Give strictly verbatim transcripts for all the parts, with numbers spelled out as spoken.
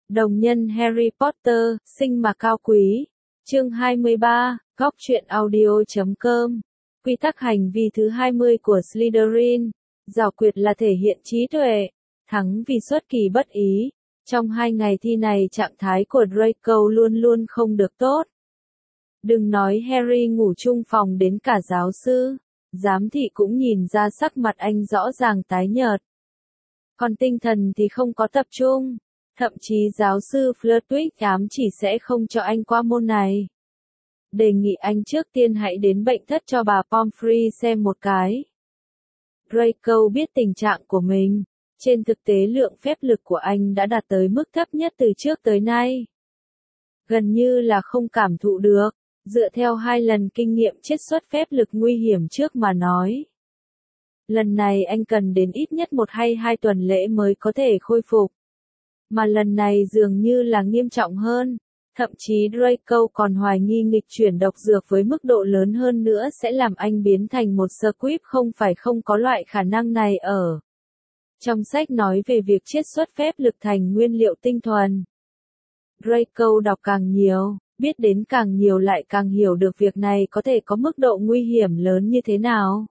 Đồng nhân Harry Potter, sinh mà cao quý. Chương hai mươi ba, góc truyện audio chấm com. Quy tắc hành vi thứ hai mươi của Slytherin. Giảo quyệt là thể hiện trí tuệ, thắng vì xuất kỳ bất ý. Trong hai ngày thi này trạng thái của Draco luôn luôn không được tốt. Đừng nói Harry ngủ chung phòng đến cả giáo sư, giám thị cũng nhìn ra sắc mặt anh rõ ràng tái nhợt. Còn tinh thần thì không có tập trung. Thậm chí giáo sư Flitwick ám chỉ sẽ không cho anh qua môn này. Đề nghị anh trước tiên hãy đến bệnh thất cho bà Pomfrey xem một cái. Draco biết tình trạng của mình. Trên thực tế lượng phép lực của anh đã đạt tới mức thấp nhất từ trước tới nay. Gần như là không cảm thụ được, dựa theo hai lần kinh nghiệm chiết xuất phép lực nguy hiểm trước mà nói. Lần này anh cần đến ít nhất một hay hai tuần lễ mới có thể khôi phục. Mà lần này dường như là nghiêm trọng hơn, thậm chí Draco còn hoài nghi nghịch chuyển độc dược với mức độ lớn hơn nữa sẽ làm anh biến thành một Squib, không phải không có loại khả năng này ở. Trong sách nói về việc chiết xuất phép lực thành nguyên liệu tinh thuần. Draco đọc càng nhiều, biết đến càng nhiều lại càng hiểu được việc này có thể có mức độ nguy hiểm lớn như thế nào.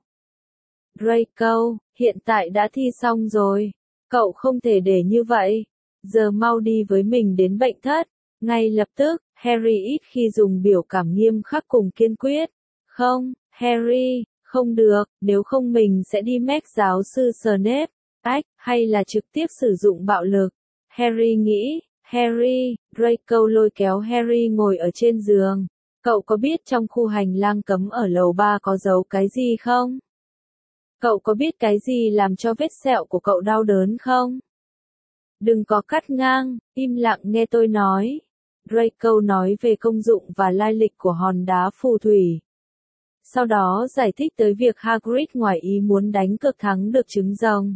Draco, hiện tại đã thi xong rồi, cậu không thể để như vậy. Giờ mau đi với mình đến bệnh thất. Ngay lập tức, Harry ít khi dùng biểu cảm nghiêm khắc cùng kiên quyết. Không, Harry, không được, nếu không mình sẽ đi mách giáo sư Snape. Ách, hay là trực tiếp sử dụng bạo lực. Harry nghĩ, Harry, Draco lôi kéo Harry ngồi ở trên giường. Cậu có biết trong khu hành lang cấm ở lầu ba có giấu cái gì không? Cậu có biết cái gì làm cho vết sẹo của cậu đau đớn không? Đừng có cắt ngang, im lặng nghe tôi nói. Draco nói về công dụng và lai lịch của hòn đá phù thủy. Sau đó giải thích tới việc Hagrid ngoài ý muốn đánh cược thắng được trứng rồng.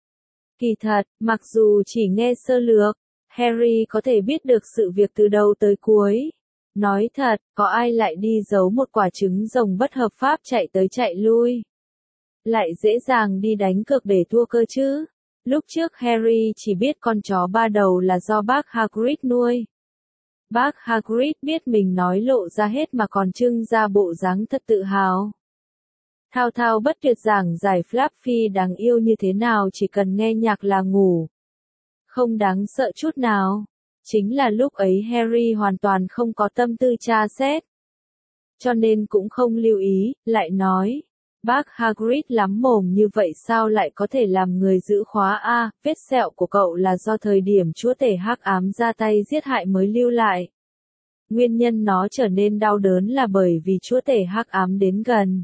Kỳ thật, mặc dù chỉ nghe sơ lược, Harry có thể biết được sự việc từ đầu tới cuối. Nói thật, có ai lại đi giấu một quả trứng rồng bất hợp pháp chạy tới chạy lui? Lại dễ dàng đi đánh cược để thua cơ chứ? Lúc trước Harry chỉ biết con chó ba đầu là do bác Hagrid nuôi. Bác Hagrid biết mình nói lộ ra hết mà còn trưng ra bộ dáng thật tự hào. Thao thao bất tuyệt giảng giải Fluffy đáng yêu như thế nào chỉ cần nghe nhạc là ngủ. Không đáng sợ chút nào. Chính là lúc ấy Harry hoàn toàn không có tâm tư tra xét. Cho nên cũng không lưu ý, lại nói. Bác Hagrid lắm mồm như vậy sao lại có thể làm người giữ khóa A, vết sẹo của cậu là do thời điểm chúa tể hắc ám ra tay giết hại mới lưu lại. Nguyên nhân nó trở nên đau đớn là bởi vì chúa tể hắc ám đến gần.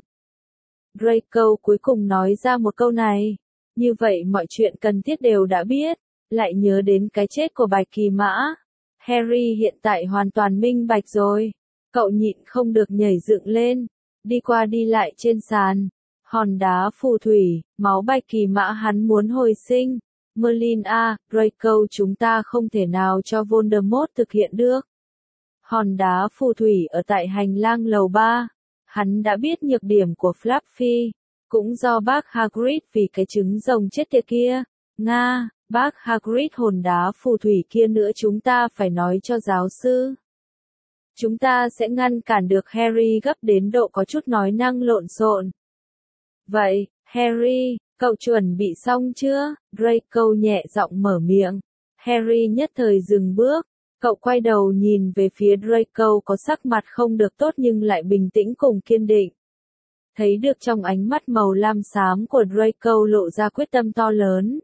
Draco cuối cùng nói ra một câu này. Như vậy mọi chuyện cần thiết đều đã biết, lại nhớ đến cái chết của Bạch Kỳ Mã. Harry hiện tại hoàn toàn minh bạch rồi. Cậu nhịn không được nhảy dựng lên. Đi qua đi lại trên sàn. Hòn đá phù thủy, máu Bạch Kỳ Mã hắn muốn hồi sinh. Merlin a, Draco chúng ta không thể nào cho Voldemort thực hiện được. Hòn đá phù thủy ở tại hành lang lầu ba. Hắn đã biết nhược điểm của Fluffy. Cũng do bác Hagrid vì cái trứng rồng chết tiệt kia. Nga, bác Hagrid hòn đá phù thủy kia nữa chúng ta phải nói cho giáo sư. Chúng ta sẽ ngăn cản được Harry gấp đến độ có chút nói năng lộn xộn. Vậy, Harry, cậu chuẩn bị xong chưa? Draco nhẹ giọng mở miệng. Harry nhất thời dừng bước. Cậu quay đầu nhìn về phía Draco có sắc mặt không được tốt nhưng lại bình tĩnh cùng kiên định. Thấy được trong ánh mắt màu lam xám của Draco lộ ra quyết tâm to lớn.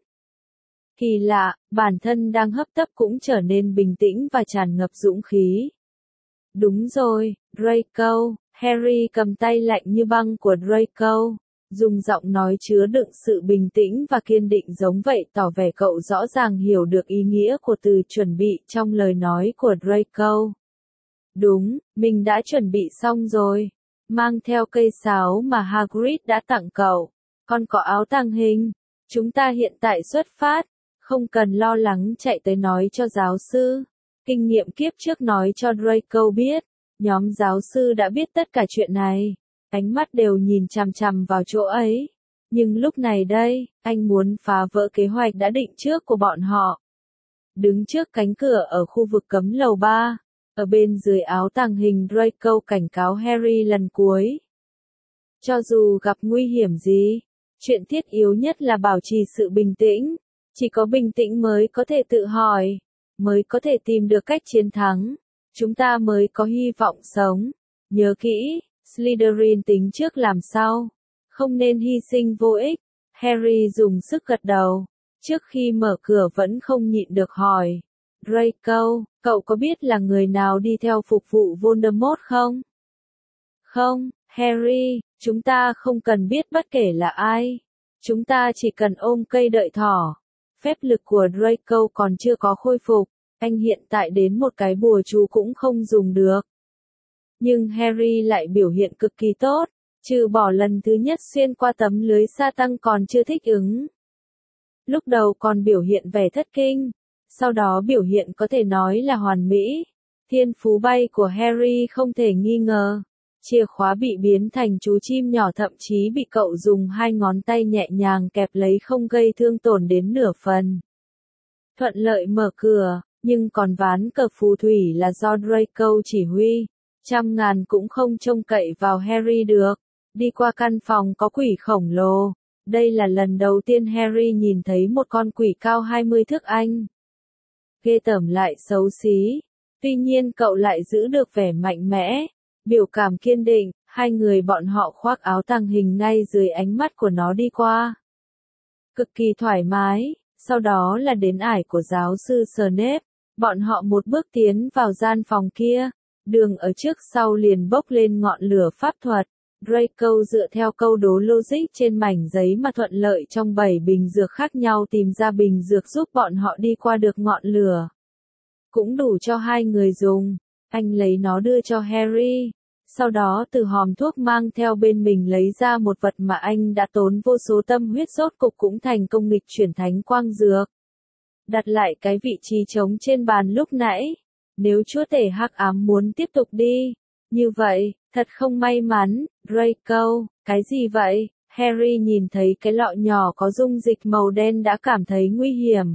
Kỳ lạ, bản thân đang hấp tấp cũng trở nên bình tĩnh và tràn ngập dũng khí. Đúng rồi, Draco. Harry cầm tay lạnh như băng của Draco, dùng giọng nói chứa đựng sự bình tĩnh và kiên định giống vậy tỏ vẻ cậu rõ ràng hiểu được ý nghĩa của từ chuẩn bị trong lời nói của Draco. Đúng, mình đã chuẩn bị xong rồi. Mang theo cây sáo mà Hagrid đã tặng cậu. Còn có áo tàng hình. Chúng ta hiện tại xuất phát. Không cần lo lắng chạy tới nói cho giáo sư. Kinh nghiệm kiếp trước nói cho Draco biết. Nhóm giáo sư đã biết tất cả chuyện này. Ánh mắt đều nhìn chằm chằm vào chỗ ấy. Nhưng lúc này đây, anh muốn phá vỡ kế hoạch đã định trước của bọn họ. đứng trước cánh cửa ở khu vực cấm lầu ba, ở bên dưới áo tàng hình Draco cảnh cáo Harry lần cuối. Cho dù gặp nguy hiểm gì, chuyện thiết yếu nhất là bảo trì sự bình tĩnh, chỉ có bình tĩnh mới có thể tự hỏi, mới có thể tìm được cách chiến thắng, chúng ta mới có hy vọng sống. Nhớ kỹ, Slytherin tính trước làm sau, không nên hy sinh vô ích. Harry dùng sức gật đầu, trước khi mở cửa vẫn không nhịn được hỏi. Draco, cậu có biết là người nào đi theo phục vụ Voldemort không? Không, Harry, chúng ta không cần biết bất kể là ai. Chúng ta chỉ cần ôm cây đợi thỏ. Phép lực của Draco còn chưa có khôi phục, anh hiện tại đến một cái bùa chú cũng không dùng được. Nhưng Harry lại biểu hiện cực kỳ tốt, trừ bỏ lần thứ nhất xuyên qua tấm lưới sa tăng còn chưa thích ứng. Lúc đầu còn biểu hiện vẻ thất kinh, sau đó biểu hiện có thể nói là hoàn mỹ. Thiên phú bay của Harry không thể nghi ngờ. Chìa khóa bị biến thành chú chim nhỏ, thậm chí bị cậu dùng hai ngón tay nhẹ nhàng kẹp lấy không gây thương tổn đến nửa phần. Thuận lợi mở cửa, nhưng còn ván cờ phù thủy là do Draco chỉ huy. Trăm ngàn cũng không trông cậy vào Harry được. Đi qua căn phòng có quỷ khổng lồ. Đây là lần đầu tiên Harry nhìn thấy một con quỷ cao hai mươi thước Anh. Ghê tởm lại xấu xí. Tuy nhiên cậu lại giữ được vẻ mạnh mẽ, biểu cảm kiên định. Hai người bọn họ khoác áo tàng hình ngay dưới ánh mắt của nó đi qua. Cực kỳ thoải mái. Sau đó là đến ải của giáo sư Snape. Bọn họ một bước tiến vào gian phòng kia. Đường ở trước sau liền bốc lên ngọn lửa pháp thuật. Draco dựa theo câu đố logic trên mảnh giấy mà thuận lợi trong bảy bình dược khác nhau tìm ra bình dược giúp bọn họ đi qua được ngọn lửa. Cũng đủ cho hai người dùng. Anh lấy nó đưa cho Harry. Sau đó từ hòm thuốc mang theo bên mình lấy ra một vật mà anh đã tốn vô số tâm huyết rốt cục cũng thành công nghịch chuyển thánh quang dược. Đặt lại cái vị trí trống trên bàn lúc nãy. Nếu chúa tể hắc ám muốn tiếp tục đi, như vậy, thật không may mắn. Draco, cái gì vậy? Harry nhìn thấy cái lọ nhỏ có dung dịch màu đen đã cảm thấy nguy hiểm.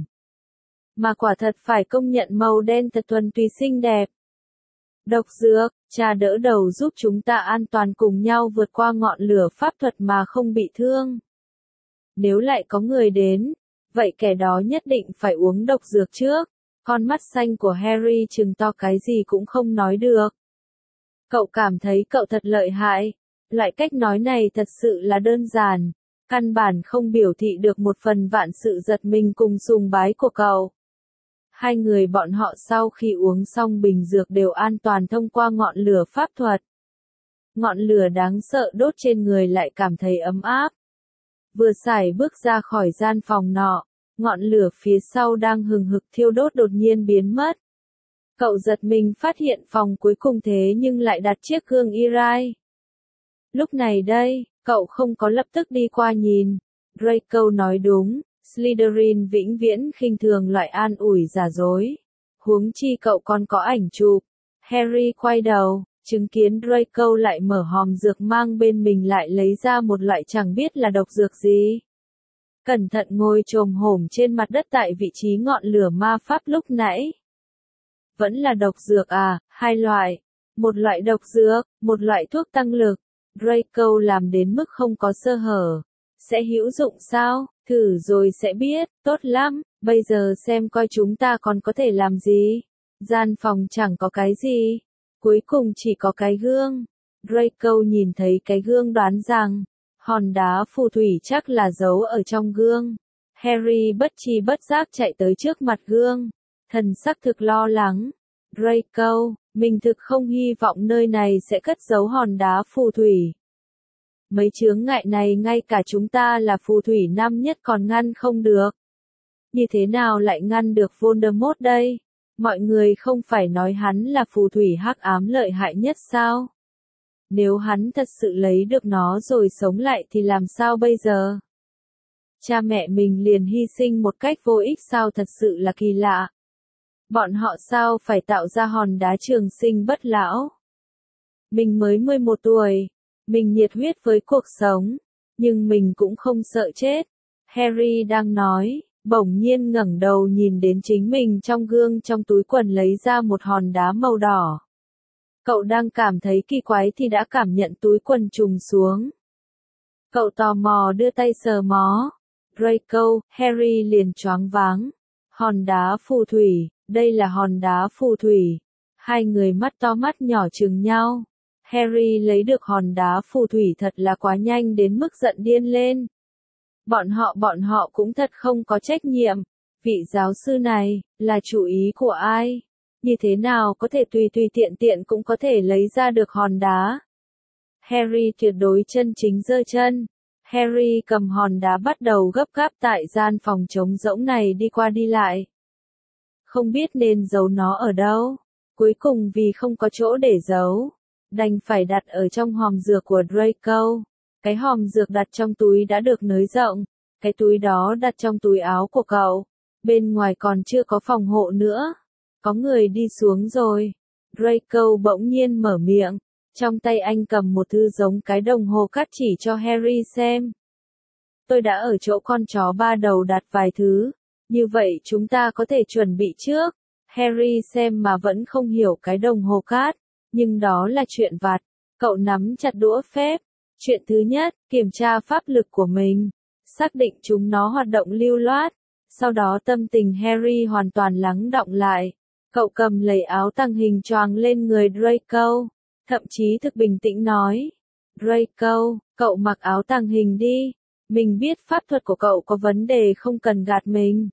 Mà quả thật phải công nhận màu đen thật thuần túy xinh đẹp. Độc dược, cha đỡ đầu giúp chúng ta an toàn cùng nhau vượt qua ngọn lửa pháp thuật mà không bị thương. Nếu lại có người đến, vậy kẻ đó nhất định phải uống độc dược trước. Con mắt xanh của Harry trừng to cái gì cũng không nói được. Cậu cảm thấy cậu thật lợi hại. Loại cách nói này thật sự là đơn giản. Căn bản không biểu thị được một phần vạn sự giật mình cùng sùng bái của cậu. Hai người bọn họ sau khi uống xong bình dược đều an toàn thông qua ngọn lửa pháp thuật. Ngọn lửa đáng sợ đốt trên người lại cảm thấy ấm áp. Vừa xài bước ra khỏi gian phòng nọ, ngọn lửa phía sau đang hừng hực thiêu đốt đột nhiên biến mất. Cậu giật mình phát hiện phòng cuối cùng thế nhưng lại đặt chiếc gương Irai. Lúc này đây, cậu không có lập tức đi qua nhìn. Draco nói đúng, Slytherin vĩnh viễn khinh thường loại an ủi giả dối. Huống chi cậu còn có ảnh chụp. Harry quay đầu, chứng kiến Draco lại mở hòm dược mang bên mình lại lấy ra một loại chẳng biết là độc dược gì. Cẩn thận ngồi chồm hổm trên mặt đất tại vị trí ngọn lửa ma pháp lúc nãy. Vẫn là độc dược à, hai loại. Một loại độc dược, một loại thuốc tăng lực. Draco làm đến mức không có sơ hở. Sẽ hữu dụng sao? Thử rồi sẽ biết, tốt lắm. Bây giờ xem coi chúng ta còn có thể làm gì. Gian phòng chẳng có cái gì. Cuối cùng chỉ có cái gương. Draco nhìn thấy cái gương đoán rằng, hòn đá phù thủy chắc là giấu ở trong gương. Harry bất tri bất giác chạy tới trước mặt gương. Thần sắc thực lo lắng. Draco, mình thực không hy vọng nơi này sẽ cất giấu hòn đá phù thủy. Mấy chướng ngại này ngay cả chúng ta là phù thủy năm nhất còn ngăn không được. Như thế nào lại ngăn được Voldemort đây? Mọi người không phải nói hắn là phù thủy hắc ám lợi hại nhất sao? Nếu hắn thật sự lấy được nó rồi sống lại thì làm sao bây giờ? Cha mẹ mình liền hy sinh một cách vô ích sao, thật sự là kỳ lạ. Bọn họ sao phải tạo ra hòn đá trường sinh bất lão? Mình mới mười một tuổi, mình nhiệt huyết với cuộc sống, nhưng mình cũng không sợ chết. Harry đang nói, bỗng nhiên ngẩng đầu nhìn đến chính mình trong gương, trong túi quần lấy ra một hòn đá màu đỏ. Cậu đang cảm thấy kỳ quái thì đã cảm nhận túi quần trùng xuống. Cậu tò mò đưa tay sờ mó. Draco, Harry liền choáng váng. Hòn đá phù thủy, đây là hòn đá phù thủy. Hai người mắt to mắt nhỏ chừng nhau. Harry lấy được hòn đá phù thủy thật là quá nhanh đến mức giận điên lên. Bọn họ bọn họ cũng thật không có trách nhiệm. Vị giáo sư này, là chủ ý của ai? Như thế nào có thể tùy tùy tiện tiện cũng có thể lấy ra được hòn đá? Harry tuyệt đối chân chính giơ chân. Harry cầm hòn đá bắt đầu gấp gáp tại gian phòng trống rỗng này đi qua đi lại. Không biết nên giấu nó ở đâu. Cuối cùng vì không có chỗ để giấu, đành phải đặt ở trong hòm dược của Draco. Cái hòm dược đặt trong túi đã được nới rộng. Cái túi đó đặt trong túi áo của cậu. Bên ngoài còn chưa có phòng hộ nữa. Có người đi xuống rồi. Draco bỗng nhiên mở miệng. Trong tay anh cầm một thứ giống cái đồng hồ cát chỉ cho Harry xem. Tôi đã ở chỗ con chó ba đầu đặt vài thứ. Như vậy chúng ta có thể chuẩn bị trước. Harry xem mà vẫn không hiểu cái đồng hồ cát. Nhưng đó là chuyện vặt. Cậu nắm chặt đũa phép. Chuyện thứ nhất, kiểm tra pháp lực của mình. Xác định chúng nó hoạt động lưu loát. Sau đó tâm tình Harry hoàn toàn lắng đọng lại. Cậu cầm lấy áo tàng hình choàng lên người Draco. Thậm chí thực bình tĩnh nói. Draco, cậu mặc áo tàng hình đi. Mình biết pháp thuật của cậu có vấn đề, không cần gạt mình.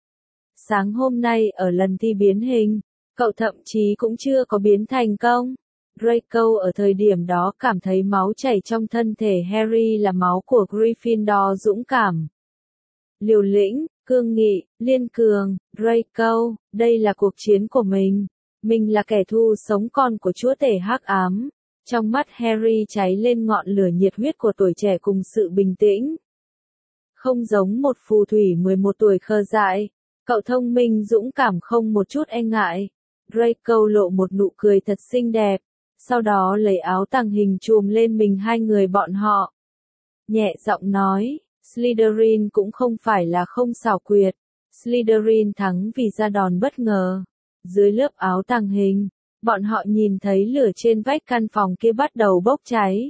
Sáng hôm nay ở lần thi biến hình, cậu thậm chí cũng chưa có biến thành công. Draco ở thời điểm đó cảm thấy máu chảy trong thân thể Harry là máu của Gryffindor dũng cảm, liều lĩnh, cương nghị, liên cường. Draco, đây là cuộc chiến của mình. Mình là kẻ thù sống còn của chúa tể hắc ám. Trong mắt Harry cháy lên ngọn lửa nhiệt huyết của tuổi trẻ cùng sự bình tĩnh. Không giống một phù thủy mười một tuổi khờ dại. Cậu thông minh dũng cảm không một chút e ngại. Draco lộ một nụ cười thật xinh đẹp. Sau đó lấy áo tàng hình chùm lên mình hai người bọn họ. Nhẹ giọng nói, Slytherin cũng không phải là không xảo quyệt. Slytherin thắng vì ra đòn bất ngờ. Dưới lớp áo tàng hình, bọn họ nhìn thấy lửa trên vách căn phòng kia bắt đầu bốc cháy.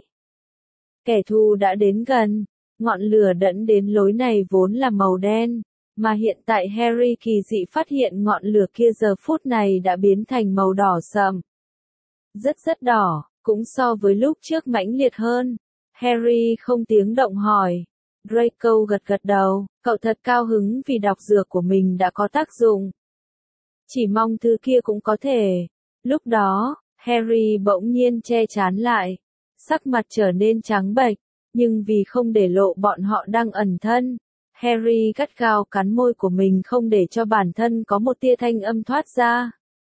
Kẻ thù đã đến gần. Ngọn lửa dẫn đến lối này vốn là màu đen. Mà hiện tại Harry kỳ dị phát hiện ngọn lửa kia giờ phút này đã biến thành màu đỏ sậm. Rất rất đỏ, cũng so với lúc trước mãnh liệt hơn. Harry không tiếng động hỏi. Draco gật gật đầu, cậu thật cao hứng vì độc dược của mình đã có tác dụng. Chỉ mong thứ kia cũng có thể. Lúc đó, Harry bỗng nhiên che chán lại. Sắc mặt trở nên trắng bệch, nhưng vì không để lộ bọn họ đang ẩn thân, Harry gắt gao cắn môi của mình không để cho bản thân có một tia thanh âm thoát ra.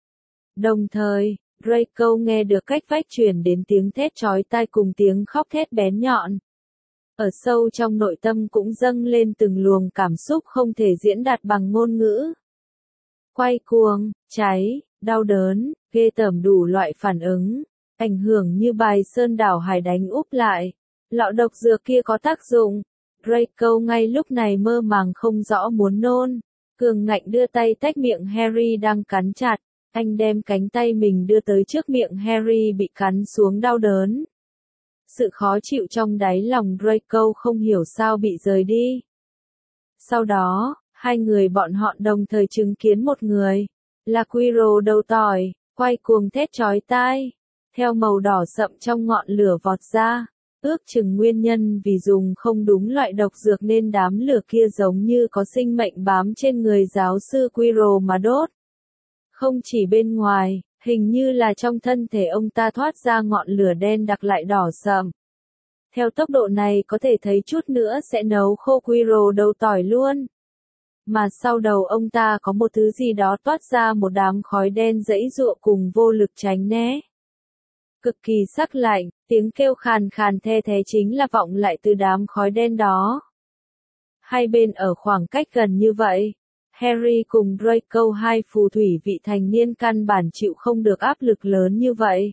Đồng thời, Draco nghe được cách vách truyền đến tiếng thét chói tai cùng tiếng khóc thét bén nhọn. Ở sâu trong nội tâm cũng dâng lên từng luồng cảm xúc không thể diễn đạt bằng ngôn ngữ. Quay cuồng, cháy, đau đớn, ghê tởm đủ loại phản ứng, ảnh hưởng như bài sơn đảo hải đánh úp lại. Lọ độc dược kia có tác dụng. Draco ngay lúc này mơ màng không rõ muốn nôn. Cường ngạnh đưa tay tách miệng Harry đang cắn chặt. Anh đem cánh tay mình đưa tới trước miệng Harry bị cắn xuống đau đớn. Sự khó chịu trong đáy lòng Draco không hiểu sao bị rời đi. Sau đó, hai người bọn họ đồng thời chứng kiến một người. Là Quirrell đầu tỏi, quay cuồng thét chói tai. Theo màu đỏ sậm trong ngọn lửa vọt ra. Ước chừng nguyên nhân vì dùng không đúng loại độc dược nên đám lửa kia giống như có sinh mệnh bám trên người giáo sư Quirrell mà đốt. Không chỉ bên ngoài, hình như là trong thân thể ông ta thoát ra ngọn lửa đen đặc lại đỏ sậm. Theo tốc độ này có thể thấy chút nữa sẽ nấu khô Quirrell đầu tỏi luôn. Mà sau đầu ông ta có một thứ gì đó toát ra một đám khói đen giãy giụa cùng vô lực tránh né. Cực kỳ sắc lạnh, tiếng kêu khàn khàn the thế chính là vọng lại từ đám khói đen đó. Hai bên ở khoảng cách gần như vậy, Harry cùng Draco hai phù thủy vị thành niên căn bản chịu không được áp lực lớn như vậy.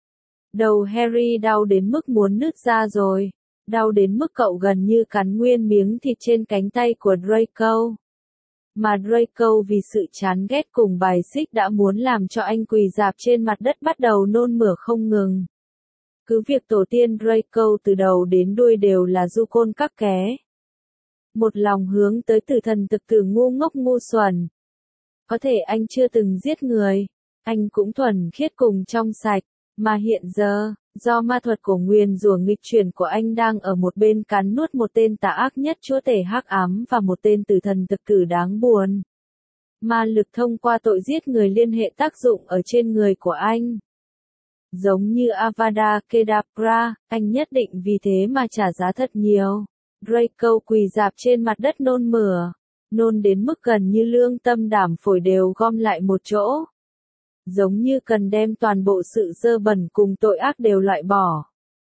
Đầu Harry đau đến mức muốn nứt ra rồi, đau đến mức cậu gần như cắn nguyên miếng thịt trên cánh tay của Draco. mà Draco vì sự chán ghét cùng bài xích đã muốn làm cho anh quỳ rạp trên mặt đất bắt đầu nôn mửa không ngừng. Cứ việc tổ tiên Draco từ đầu đến đuôi đều là du côn các ké. Một lòng hướng tới tử thần thực tử ngu ngốc ngu xuẩn. Có thể anh chưa từng giết người, anh cũng thuần khiết cùng trong sạch, mà hiện giờ, do ma thuật của nguyền rủa nghịch chuyển của anh đang ở một bên cắn nuốt một tên tà ác nhất chúa tể hắc ám và một tên tử thần thực tử đáng buồn. Ma lực thông qua tội giết người liên hệ tác dụng ở trên người của anh. Giống như Avada Kedavra, anh nhất định vì thế mà trả giá thật nhiều. Draco quỳ rạp trên mặt đất nôn mửa, nôn đến mức gần như lương tâm đảm phổi đều gom lại một chỗ. Giống như cần đem toàn bộ sự dơ bẩn cùng tội ác đều loại bỏ.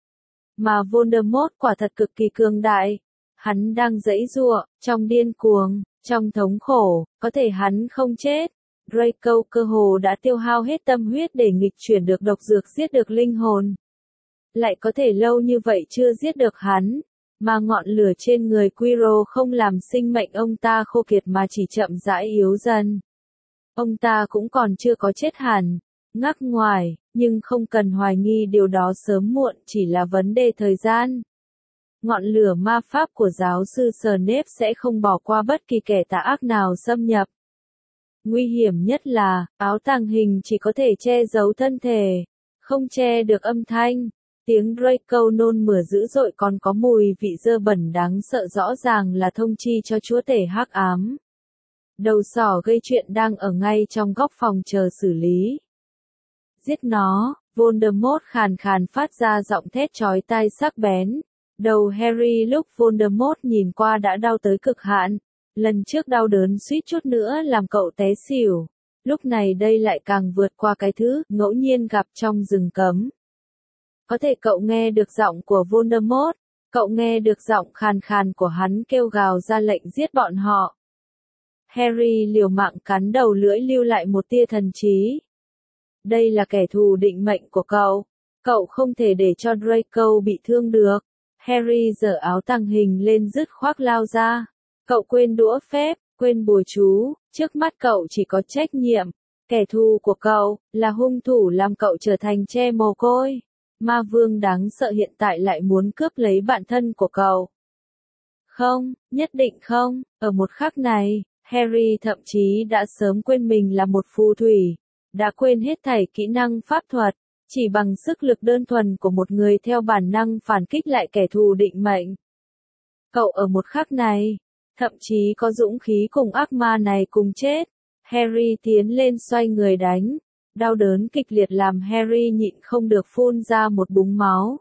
Mà Voldemort quả thật cực kỳ cường đại. Hắn đang giãy giụa, trong điên cuồng, trong thống khổ, có thể hắn không chết. Draco cơ hồ đã tiêu hao hết tâm huyết để nghịch chuyển được độc dược giết được linh hồn. Lại có thể lâu như vậy chưa giết được hắn, mà ngọn lửa trên người Quirrell không làm sinh mệnh ông ta khô kiệt mà chỉ chậm rãi yếu dần. Ông ta cũng còn chưa có chết hẳn, ngắc ngoài, nhưng không cần hoài nghi điều đó sớm muộn chỉ là vấn đề thời gian. Ngọn lửa ma pháp của giáo sư Snape sẽ không bỏ qua bất kỳ kẻ tà ác nào xâm nhập. Nguy hiểm nhất là, áo tàng hình chỉ có thể che giấu thân thể, không che được âm thanh. Tiếng Draco nôn mửa dữ dội còn có mùi vị dơ bẩn đáng sợ rõ ràng là thông chi cho chúa tể hắc ám. Đầu sỏ gây chuyện đang ở ngay trong góc phòng chờ xử lý. Giết nó, Voldemort khàn khàn phát ra giọng thét chói tai sắc bén. Đầu Harry lúc Voldemort nhìn qua đã đau tới cực hạn. Lần trước đau đớn suýt chút nữa làm cậu té xỉu. Lúc này đây lại càng vượt qua cái thứ ngẫu nhiên gặp trong rừng cấm. Có thể cậu nghe được giọng của Voldemort, cậu nghe được giọng khàn khàn của hắn kêu gào ra lệnh giết bọn họ. Harry liều mạng cắn đầu lưỡi lưu lại một tia thần trí. Đây là kẻ thù định mệnh của cậu, cậu không thể để cho Draco bị thương được. Harry giở áo tàng hình lên dứt khoác lao ra. Cậu quên đũa phép, quên bùa chú, trước mắt cậu chỉ có trách nhiệm. Kẻ thù của cậu là hung thủ làm cậu trở thành tre mồ côi. Ma vương đáng sợ hiện tại lại muốn cướp lấy bạn thân của cậu. Không, nhất định không, ở một khắc này, Harry thậm chí đã sớm quên mình là một phù thủy, đã quên hết thảy kỹ năng pháp thuật, chỉ bằng sức lực đơn thuần của một người theo bản năng phản kích lại kẻ thù định mệnh. Cậu ở một khắc này, thậm chí có dũng khí cùng ác ma này cùng chết. Harry tiến lên xoay người đánh. Đau đớn kịch liệt làm Harry nhịn không được phun ra một búng máu.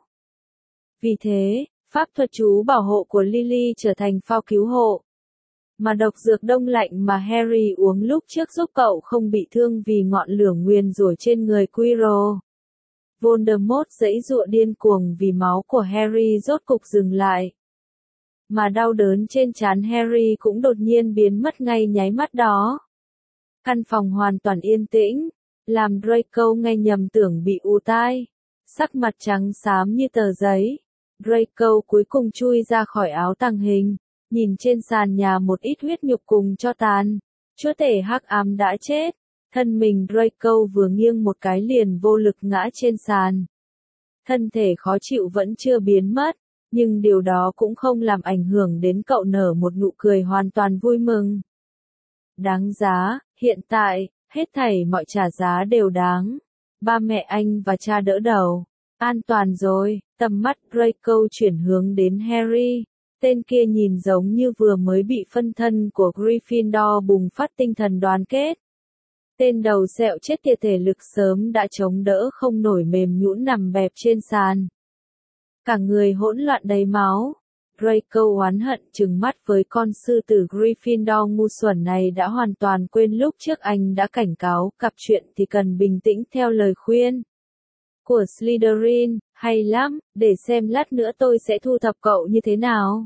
Vì thế, pháp thuật chú bảo hộ của Lily trở thành phao cứu hộ. Mà độc dược đông lạnh mà Harry uống lúc trước giúp cậu không bị thương vì ngọn lửa nguyền rủa trên người Quirrell. Voldemort giãy giụa điên cuồng vì máu của Harry rốt cục dừng lại. Mà đau đớn trên trán Harry cũng đột nhiên biến mất ngay nháy mắt đó. Căn phòng hoàn toàn yên tĩnh, làm Draco nghe nhầm tưởng bị ù tai. Sắc mặt trắng xám như tờ giấy. Draco cuối cùng chui ra khỏi áo tàng hình, nhìn trên sàn nhà một ít huyết nhục cùng cho tàn. Chúa tể hắc ám đã chết. Thân mình Draco vừa nghiêng một cái liền vô lực ngã trên sàn. Thân thể khó chịu vẫn chưa biến mất, nhưng điều đó cũng không làm ảnh hưởng đến cậu nở một nụ cười hoàn toàn vui mừng. Đáng giá, hiện tại, hết thảy mọi trả giá đều đáng. Ba mẹ anh và cha đỡ đầu. An toàn rồi, tầm mắt Draco chuyển hướng đến Harry. Tên kia nhìn giống như vừa mới bị phân thân của Gryffindor bùng phát tinh thần đoàn kết. Tên đầu sẹo chết tiệt thể lực sớm đã chống đỡ không nổi mềm nhũn nằm bẹp trên sàn. Cả người hỗn loạn đầy máu. Draco oán hận trừng mắt với con sư tử Gryffindor ngu xuẩn này đã hoàn toàn quên lúc trước anh đã cảnh cáo gặp chuyện thì cần bình tĩnh theo lời khuyên của Slytherin. Hay lắm, để xem lát nữa tôi sẽ thu thập cậu như thế nào.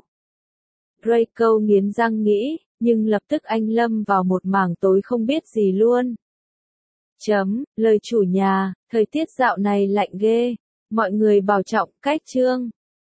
Draco nghiến răng nghĩ, nhưng lập tức anh lâm vào một mảng tối không biết gì luôn. Chấm, lời chủ nhà, thời tiết dạo này lạnh ghê. Mọi người bảo trọng, cách chương.